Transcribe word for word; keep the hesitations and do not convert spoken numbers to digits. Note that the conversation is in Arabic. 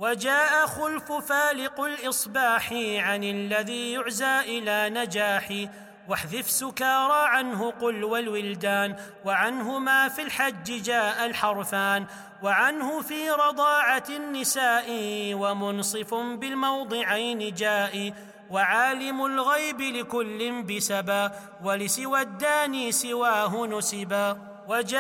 وجاء خلف فالق الإصباح عن الذي يعزى إلى نجاح. واحذف سكارى عنه قل والولدان، وعنه ما في الحج جاء الحرفان، وعنه في رضاعة النساء ومنصف بالموضعين جاء. وعالم الغيب لكل بسبا، ولسوى الداني سواه نسبا.